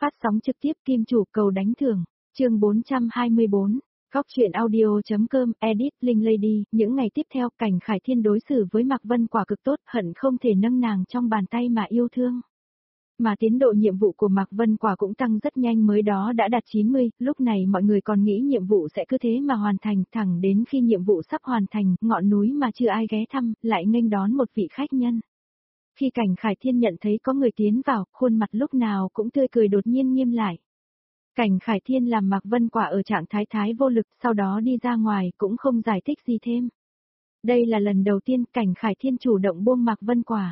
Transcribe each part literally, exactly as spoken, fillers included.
Phát sóng trực tiếp Kim Chủ cầu đánh thưởng, chương bốn trăm hai mươi bốn, Góc truyện audio.com, edit, Linh Lady, những ngày tiếp theo Cảnh Khải Thiên đối xử với Mạc Vân Quả cực tốt, hận không thể nâng nàng trong bàn tay mà yêu thương. Mà tiến độ nhiệm vụ của Mạc Vân Quả cũng tăng rất nhanh, mới đó đã đạt chín mươi, lúc này mọi người còn nghĩ nhiệm vụ sẽ cứ thế mà hoàn thành, thẳng đến khi nhiệm vụ sắp hoàn thành, ngọn núi mà chưa ai ghé thăm, lại nghênh đón một vị khách nhân. Khi Cảnh Khải Thiên nhận thấy có người tiến vào, khuôn mặt lúc nào cũng tươi cười đột nhiên nghiêm lại. Cảnh Khải Thiên làm Mạc Vân Quả ở trạng thái thái vô lực, sau đó đi ra ngoài cũng không giải thích gì thêm. Đây là lần đầu tiên Cảnh Khải Thiên chủ động buông Mạc Vân Quả.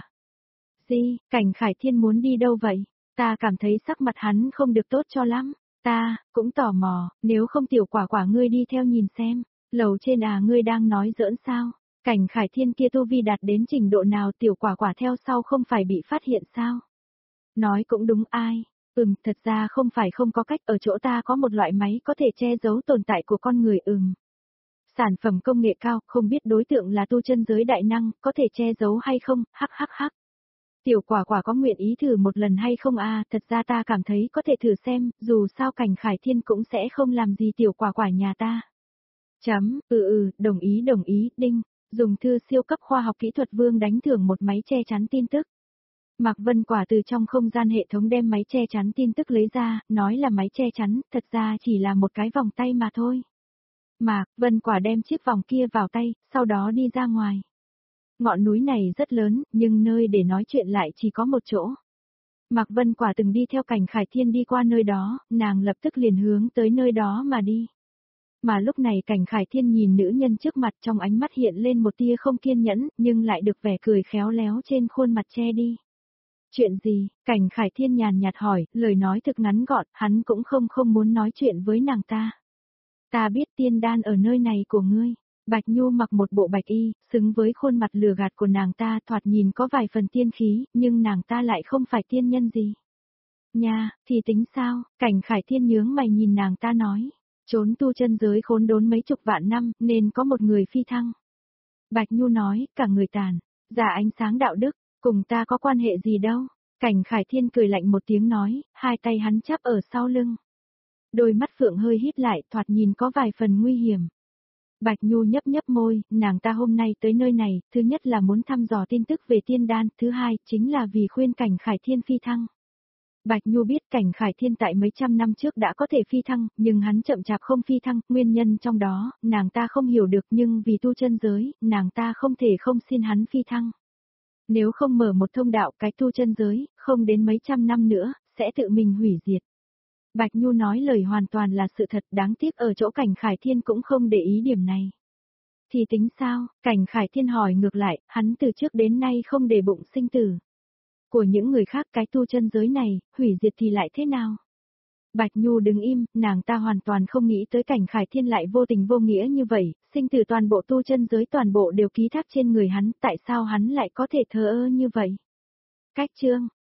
Gì, Cảnh Khải Thiên muốn đi đâu vậy? Ta cảm thấy sắc mặt hắn không được tốt cho lắm. Ta, cũng tò mò, nếu không tiểu quả quả ngươi đi theo nhìn xem. Lầu trên à, ngươi đang nói giỡn sao? Cảnh Khải Thiên kia tu vi đạt đến trình độ nào, tiểu quả quả theo sau không phải bị phát hiện sao? Nói cũng đúng, ai? Ừm, thật ra không phải không có cách, ở chỗ ta có một loại máy có thể che giấu tồn tại của con người. Ừm. Sản phẩm công nghệ cao, không biết đối tượng là tu chân giới đại năng, có thể che giấu hay không, hắc hắc hắc. Tiểu quả quả có nguyện ý thử một lần hay không à, thật ra ta cảm thấy có thể thử xem, dù sao Cảnh Khải Thiên cũng sẽ không làm gì tiểu quả quả nhà ta. Chấm, ừ ừ, đồng ý đồng ý, đinh, dùng thư siêu cấp khoa học kỹ thuật vương đánh thưởng một máy che chắn tin tức. Mạc Vân Quả từ trong không gian hệ thống đem máy che chắn tin tức lấy ra, nói là máy che chắn, thật ra chỉ là một cái vòng tay mà thôi. Mạc Vân Quả đem chiếc vòng kia vào tay, sau đó đi ra ngoài. Ngọn núi này rất lớn, nhưng nơi để nói chuyện lại chỉ có một chỗ. Mạc Vân Quả từng đi theo Cảnh Khải Thiên đi qua nơi đó, nàng lập tức liền hướng tới nơi đó mà đi. Mà lúc này Cảnh Khải Thiên nhìn nữ nhân trước mặt, trong ánh mắt hiện lên một tia không kiên nhẫn, nhưng lại được vẻ cười khéo léo trên khuôn mặt che đi. Chuyện gì? Cảnh Khải Thiên nhàn nhạt hỏi, lời nói thực ngắn gọn, hắn cũng không không muốn nói chuyện với nàng ta. Ta biết tiên đan ở nơi này của ngươi. Bạch Nhu mặc một bộ bạch y, xứng với khuôn mặt lừa gạt của nàng ta, thoạt nhìn có vài phần tiên khí, nhưng nàng ta lại không phải tiên nhân gì. Nha, thì tính sao? Cảnh Khải Thiên nhướng mày nhìn nàng ta nói. Trốn tu chân giới khốn đốn mấy chục vạn năm, nên có một người phi thăng. Bạch Nhu nói, cả người tàn, giả ánh sáng đạo đức, cùng ta có quan hệ gì đâu. Cảnh Khải Thiên cười lạnh một tiếng nói, hai tay hắn chắp ở sau lưng. Đôi mắt phượng hơi híp lại, thoạt nhìn có vài phần nguy hiểm. Bạch Nhu nhấp nhấp môi, nàng ta hôm nay tới nơi này, thứ nhất là muốn thăm dò tin tức về tiên đan, thứ hai chính là vì khuyên Cảnh Khải Thiên phi thăng. Bạch Nhu biết Cảnh Khải Thiên tại mấy trăm năm trước đã có thể phi thăng, nhưng hắn chậm chạp không phi thăng, nguyên nhân trong đó, nàng ta không hiểu được, nhưng vì tu chân giới, nàng ta không thể không xin hắn phi thăng. Nếu không mở một thông đạo cái tu chân giới, không đến mấy trăm năm nữa, sẽ tự mình hủy diệt. Bạch Nhu nói lời hoàn toàn là sự thật, đáng tiếc ở chỗ Cảnh Khải Thiên cũng không để ý điểm này. Thì tính sao? Cảnh Khải Thiên hỏi ngược lại, hắn từ trước đến nay không để bụng sinh tử của những người khác, cái tu chân giới này, hủy diệt thì lại thế nào? Bạch Nhu đứng im, nàng ta hoàn toàn không nghĩ tới Cảnh Khải Thiên lại vô tình vô nghĩa như vậy, sinh tử toàn bộ tu chân giới toàn bộ đều ký thác trên người hắn, tại sao hắn lại có thể thờ ơ như vậy? Cách chương,